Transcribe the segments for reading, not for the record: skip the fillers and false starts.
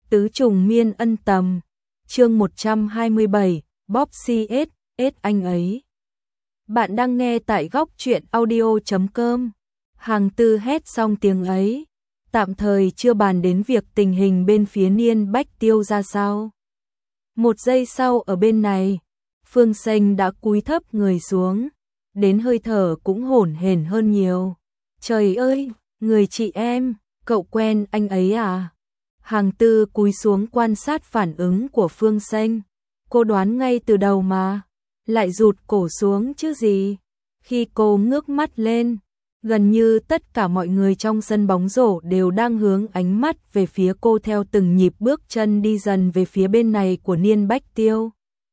Tứ trùng miên ân tầm, chương 127, Bob CS, anh ấy. Bạn đang nghe tại góc truyện audio.com. Hàng Tư hét xong tiếng ấy, tạm thời chưa bàn đến việc tình hình bên phía Niên Bách Tiêu ra sao. Một giây sau ở bên này, Phương Sênh đã cúi thấp người xuống, đến hơi thở cũng hổn hển hơn nhiều. Trời ơi, người chị em, cậu quen anh ấy à? Hàng Tư cúi xuống quan sát phản ứng của Phương Sênh. Cô đoán ngay từ đầu mà, lại rụt cổ xuống chứ gì. Khi cô ngước mắt lên, gần như tất cả mọi người trong sân bóng rổ đều đang hướng ánh mắt về phía cô theo từng nhịp bước chân đi dần về phía bên này của Niên Bách Tiêu.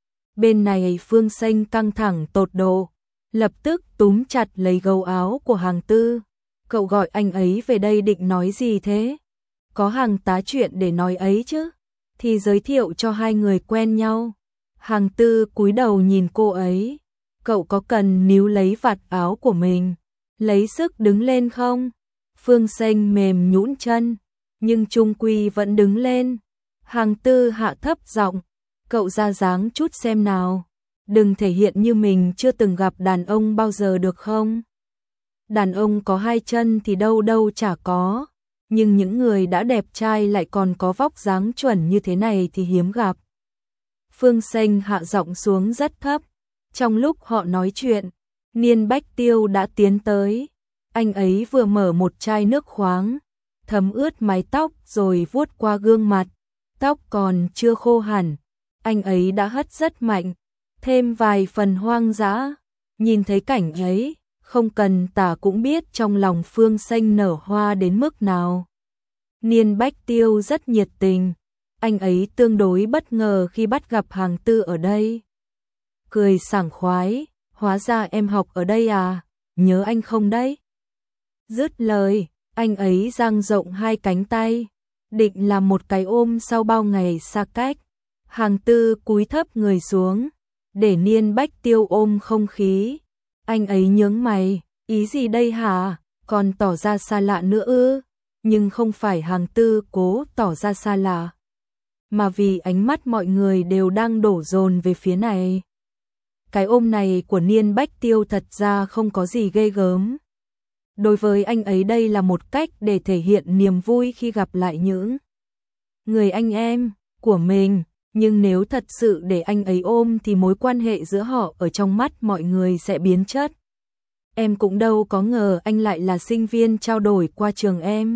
Bên này Phương Sênh căng thẳng tột độ, lập tức túm chặt lấy gấu áo của Hàng Tư. Cậu gọi anh ấy về đây định nói gì thế? Có hàng tá chuyện để nói ấy chứ, thì giới thiệu cho hai người quen nhau. Hàng Tư cúi đầu nhìn cô ấy. Cậu có cần níu lấy vạt áo của mình, lấy sức đứng lên không? Phương Sênh mềm nhũn chân, nhưng chung quy vẫn đứng lên. Hàng Tư hạ thấp giọng, cậu ra dáng chút xem nào. Đừng thể hiện như mình chưa từng gặp đàn ông bao giờ được không? Đàn ông có hai chân thì đâu đâu chả có, nhưng những người đã đẹp trai lại còn có vóc dáng chuẩn như thế này thì hiếm gặp. Phương Sênh hạ giọng xuống rất thấp. Trong lúc họ nói chuyện, Niên Bách Tiêu đã tiến tới. Anh ấy vừa mở một chai nước khoáng, thấm ướt mái tóc rồi vuốt qua gương mặt. Tóc còn chưa khô hẳn, anh ấy đã hất rất mạnh, thêm vài phần hoang dã. Nhìn thấy cảnh ấy, không cần tả cũng biết trong lòng Phương Sênh nở hoa đến mức nào. Niên Bách Tiêu rất nhiệt tình, anh ấy tương đối bất ngờ khi bắt gặp Hàng Tư ở đây. Cười sảng khoái, hóa ra em học ở đây à, nhớ anh không đấy? Dứt lời, anh ấy dang rộng hai cánh tay, định làm một cái ôm sau bao ngày xa cách. Hàng Tư cúi thấp người xuống, để Niên Bách Tiêu ôm không khí. Anh ấy nhướng mày, ý gì đây hả, còn tỏ ra xa lạ nữa ư? Nhưng không phải Hàng Tư cố tỏ ra xa lạ, mà vì ánh mắt mọi người đều đang đổ dồn về phía này. Cái ôm này của Niên Bách Tiêu thật ra không có gì ghê gớm. Đối với anh ấy đây là một cách để thể hiện niềm vui khi gặp lại những người anh em của mình. Nhưng nếu thật sự để anh ấy ôm thì mối quan hệ giữa họ ở trong mắt mọi người sẽ biến chất. Em cũng đâu có ngờ anh lại là sinh viên trao đổi qua trường em.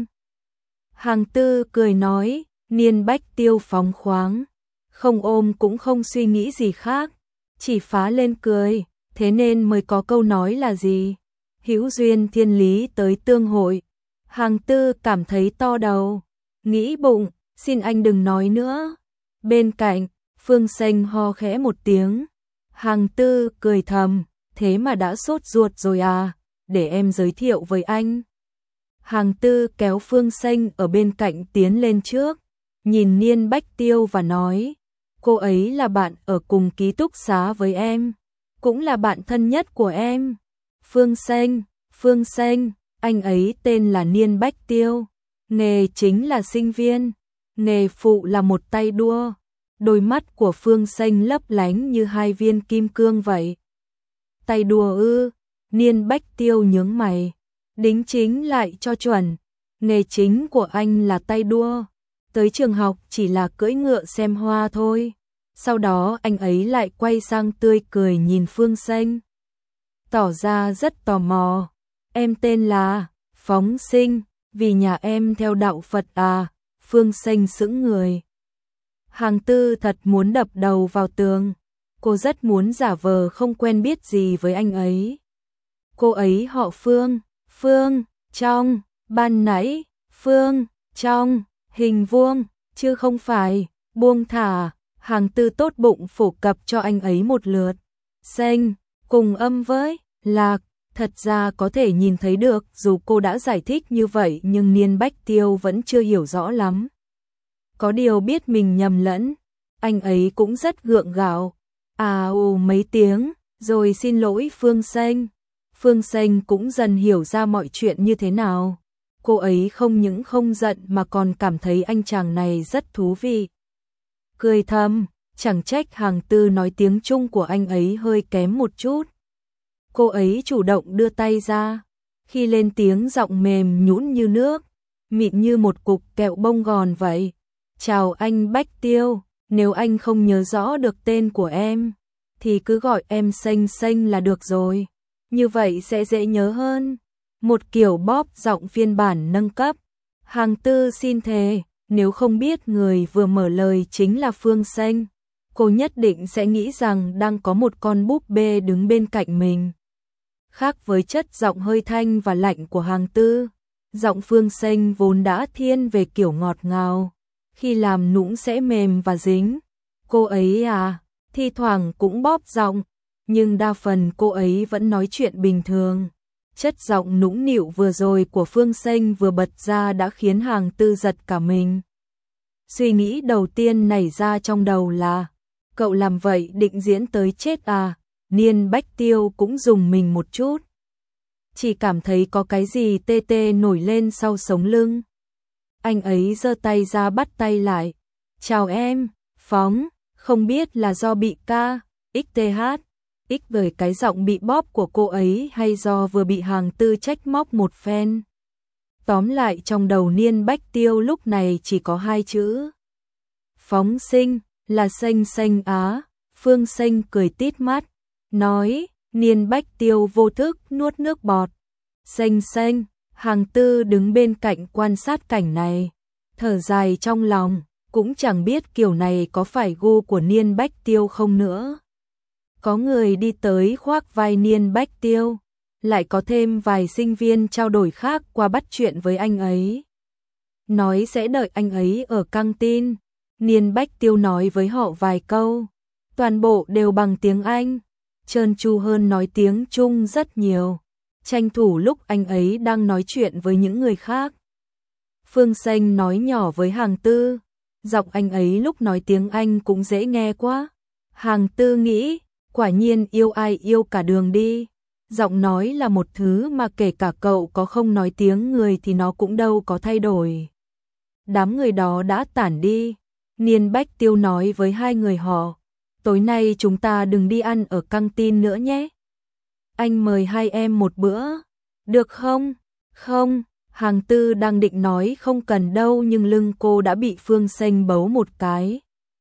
Hàng Tư cười nói, Niên Bách Tiêu phóng khoáng, không ôm cũng không suy nghĩ gì khác, chỉ phá lên cười, thế nên mới có câu nói là gì? Hữu duyên thiên lý tới tương hội. Hàng Tư cảm thấy to đầu, nghĩ bụng, xin anh đừng nói nữa. Bên cạnh, Phương Sênh ho khẽ một tiếng. Hàng Tư cười thầm, thế mà đã sốt ruột rồi à, để em giới thiệu với anh. Hàng Tư kéo Phương Sênh ở bên cạnh tiến lên trước, nhìn Niên Bách Tiêu và nói, cô ấy là bạn ở cùng ký túc xá với em, cũng là bạn thân nhất của em. Phương Sênh, anh ấy tên là Niên Bách Tiêu, nghề chính là sinh viên, nghề phụ là một tay đua. Đôi mắt của Phương Sênh lấp lánh như hai viên kim cương vậy. Tay đua ư? Niên Bách Tiêu nhướng mày, đính chính lại cho chuẩn. Nghề chính của anh là tay đua, tới trường học chỉ là cưỡi ngựa xem hoa thôi. Sau đó anh ấy lại quay sang tươi cười nhìn Phương Sênh, tỏ ra rất tò mò. Em tên là Phóng Sinh, vì nhà em theo đạo Phật à? Phương Sênh sững người. Hàng Tư thật muốn đập đầu vào tường, cô rất muốn giả vờ không quen biết gì với anh ấy. Cô ấy họ Phương, Phương, trong, ban nãy, Phương, trong, hình vuông, chứ không phải, buông thả. Hàng Tư tốt bụng phổ cập cho anh ấy một lượt. Sênh, cùng âm với, lạc, thật ra có thể nhìn thấy được dù cô đã giải thích như vậy nhưng Niên Bách Tiêu vẫn chưa hiểu rõ lắm. Có điều biết mình nhầm lẫn, anh ấy cũng rất gượng gạo. À mấy tiếng, rồi xin lỗi Phương Sênh. Phương Sênh cũng dần hiểu ra mọi chuyện như thế nào. Cô ấy không những không giận mà còn cảm thấy anh chàng này rất thú vị. Cười thầm, chẳng trách Hàng Tư nói tiếng Trung của anh ấy hơi kém một chút. Cô ấy chủ động đưa tay ra, khi lên tiếng giọng mềm nhũn như nước, mịn như một cục kẹo bông gòn vậy. Chào anh Bách Tiêu, nếu anh không nhớ rõ được tên của em, thì cứ gọi em Xanh Xanh là được rồi. Như vậy sẽ dễ nhớ hơn. Một kiểu bóp giọng phiên bản nâng cấp. Hàng Tư xin thề, nếu không biết người vừa mở lời chính là Phương Xanh, cô nhất định sẽ nghĩ rằng đang có một con búp bê đứng bên cạnh mình. Khác với chất giọng hơi thanh và lạnh của Hàng Tư, giọng Phương Xanh vốn đã thiên về kiểu ngọt ngào, khi làm nũng sẽ mềm và dính. Cô ấy thi thoảng cũng bóp giọng, nhưng đa phần cô ấy vẫn nói chuyện bình thường. Chất giọng nũng nịu vừa rồi của Phương Xanh vừa bật ra đã khiến Hàng Tư giật cả mình. Suy nghĩ đầu tiên nảy ra trong đầu là, cậu làm vậy định diễn tới chết à? Niên Bách Tiêu cũng rùng mình một chút. Chỉ cảm thấy có cái gì tê tê nổi lên sau sống lưng. Anh ấy giơ tay ra bắt tay lại. Chào em, Phóng, không biết là do bị XTH với cái giọng bị bóp của cô ấy hay do vừa bị Hàng Tư trách móc một phen. Tóm lại trong đầu Niên Bách Tiêu lúc này chỉ có hai chữ. Phóng Sinh, là Xanh Xanh á. Phương Xanh cười tít mắt, nói. Niên Bách Tiêu vô thức nuốt nước bọt. Xanh Xanh. Hàng Tư đứng bên cạnh quan sát cảnh này, thở dài trong lòng, cũng chẳng biết kiểu này có phải gu của Niên Bách Tiêu không nữa. Có người đi tới khoác vai Niên Bách Tiêu, lại có thêm vài sinh viên trao đổi khác qua bắt chuyện với anh ấy. Nói sẽ đợi anh ấy ở căng tin. Niên Bách Tiêu nói với họ vài câu, toàn bộ đều bằng tiếng Anh, trơn tru hơn nói tiếng Trung rất nhiều. Tranh thủ lúc anh ấy đang nói chuyện với những người khác. Phương Xanh nói nhỏ với Hàng Tư, giọng anh ấy lúc nói tiếng Anh cũng dễ nghe quá. Hàng Tư nghĩ, quả nhiên yêu ai yêu cả đường đi. Giọng nói là một thứ mà kể cả cậu có không nói tiếng người thì nó cũng đâu có thay đổi. Đám người đó đã tản đi. Niên Bách Tiêu nói với hai người họ, tối nay chúng ta đừng đi ăn ở căng tin nữa nhé. Anh mời hai em một bữa, được không? Không, Hàng Tư đang định nói không cần đâu nhưng lưng cô đã bị Phương Xanh bấu một cái.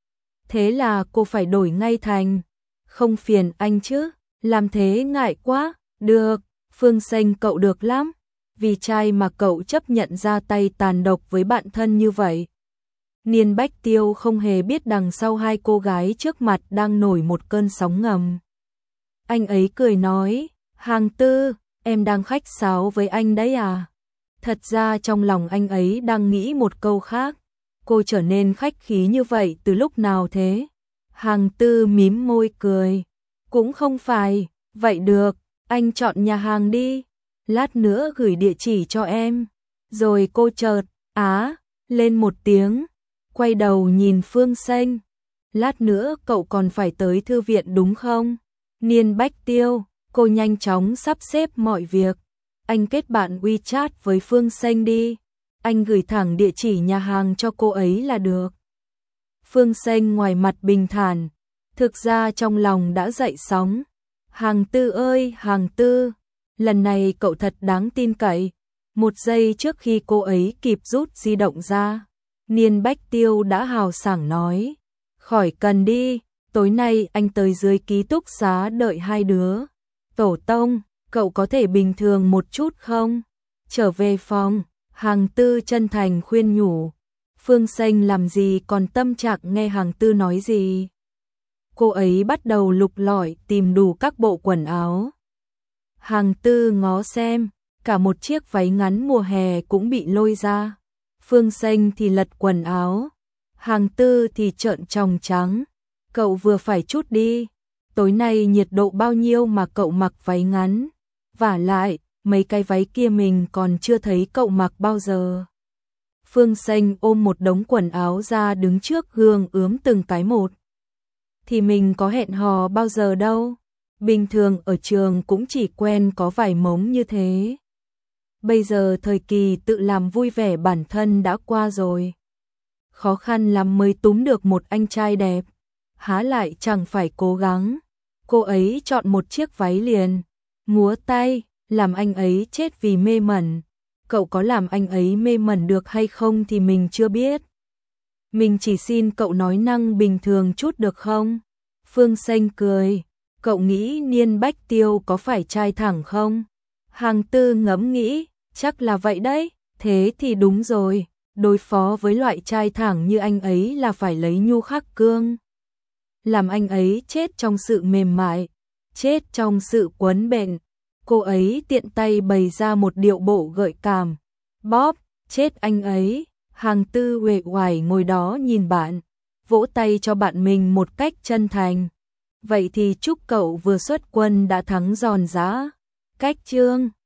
Thế là cô phải đổi ngay thành, không phiền anh chứ, làm thế ngại quá. Được, Phương Xanh cậu được lắm, vì trai mà cậu chấp nhận ra tay tàn độc với bạn thân như vậy. Niên Bách Tiêu không hề biết đằng sau hai cô gái trước mặt đang nổi một cơn sóng ngầm. Anh ấy cười nói, Hàng Tư, em đang khách sáo với anh đấy à? Thật ra trong lòng anh ấy đang nghĩ một câu khác. Cô trở nên khách khí như vậy từ lúc nào thế? Hàng Tư mím môi cười. Cũng không phải, vậy được, anh chọn nhà hàng đi. Lát nữa gửi địa chỉ cho em. Rồi cô chợt, lên một tiếng, quay đầu nhìn Phương Xanh. Lát nữa cậu còn phải tới thư viện đúng không? Niên Bách Tiêu, cô nhanh chóng sắp xếp mọi việc. Anh kết bạn WeChat với Phương Xanh đi. Anh gửi thẳng địa chỉ nhà hàng cho cô ấy là được. Phương Xanh ngoài mặt bình thản, thực ra trong lòng đã dậy sóng. Hàng Tư ơi, Hàng Tư, lần này cậu thật đáng tin cậy. Một giây trước khi cô ấy kịp rút di động ra, Niên Bách Tiêu đã hào sảng nói, khỏi cần đi, tối nay anh tới dưới ký túc xá đợi hai đứa. Tổ tông, cậu có thể bình thường một chút không? Trở về phòng, Hàng Tư chân thành khuyên nhủ. Phương Xanh làm gì còn tâm trạng nghe Hàng Tư nói gì. Cô ấy bắt đầu lục lọi tìm đủ các bộ quần áo. Hàng Tư ngó xem, cả một chiếc váy ngắn mùa hè cũng bị lôi ra. Phương Xanh thì lật quần áo, Hàng Tư thì trợn tròng trắng. Cậu vừa phải chút đi, tối nay nhiệt độ bao nhiêu mà cậu mặc váy ngắn. Vả lại, mấy cái váy kia mình còn chưa thấy cậu mặc bao giờ. Phương Xanh ôm một đống quần áo ra đứng trước gương ướm từng cái một. Thì mình có hẹn hò bao giờ đâu, bình thường ở trường cũng chỉ quen có vài mống như thế. Bây giờ thời kỳ tự làm vui vẻ bản thân đã qua rồi. Khó khăn lắm mới túm được một anh trai đẹp, há lại chẳng phải cố gắng. Cô ấy chọn một chiếc váy liền, múa tay, làm anh ấy chết vì mê mẩn. Cậu có làm anh ấy mê mẩn được hay không thì mình chưa biết. Mình chỉ xin cậu nói năng bình thường chút được không? Phương Xanh cười, cậu nghĩ Niên Bách Tiêu có phải trai thẳng không? Hàng Tư ngẫm nghĩ, chắc là vậy đấy, thế thì đúng rồi, đối phó với loại trai thẳng như anh ấy là phải lấy nhu khắc cương. Làm anh ấy chết trong sự mềm mại, chết trong sự quấn bện. Cô ấy tiện tay bày ra một điệu bộ gợi cảm. Bóp, chết anh ấy. Hàng Tư uể oải ngồi đó nhìn bạn, vỗ tay cho bạn mình một cách chân thành. Vậy thì chúc cậu vừa xuất quân đã thắng giòn giã. Cách chương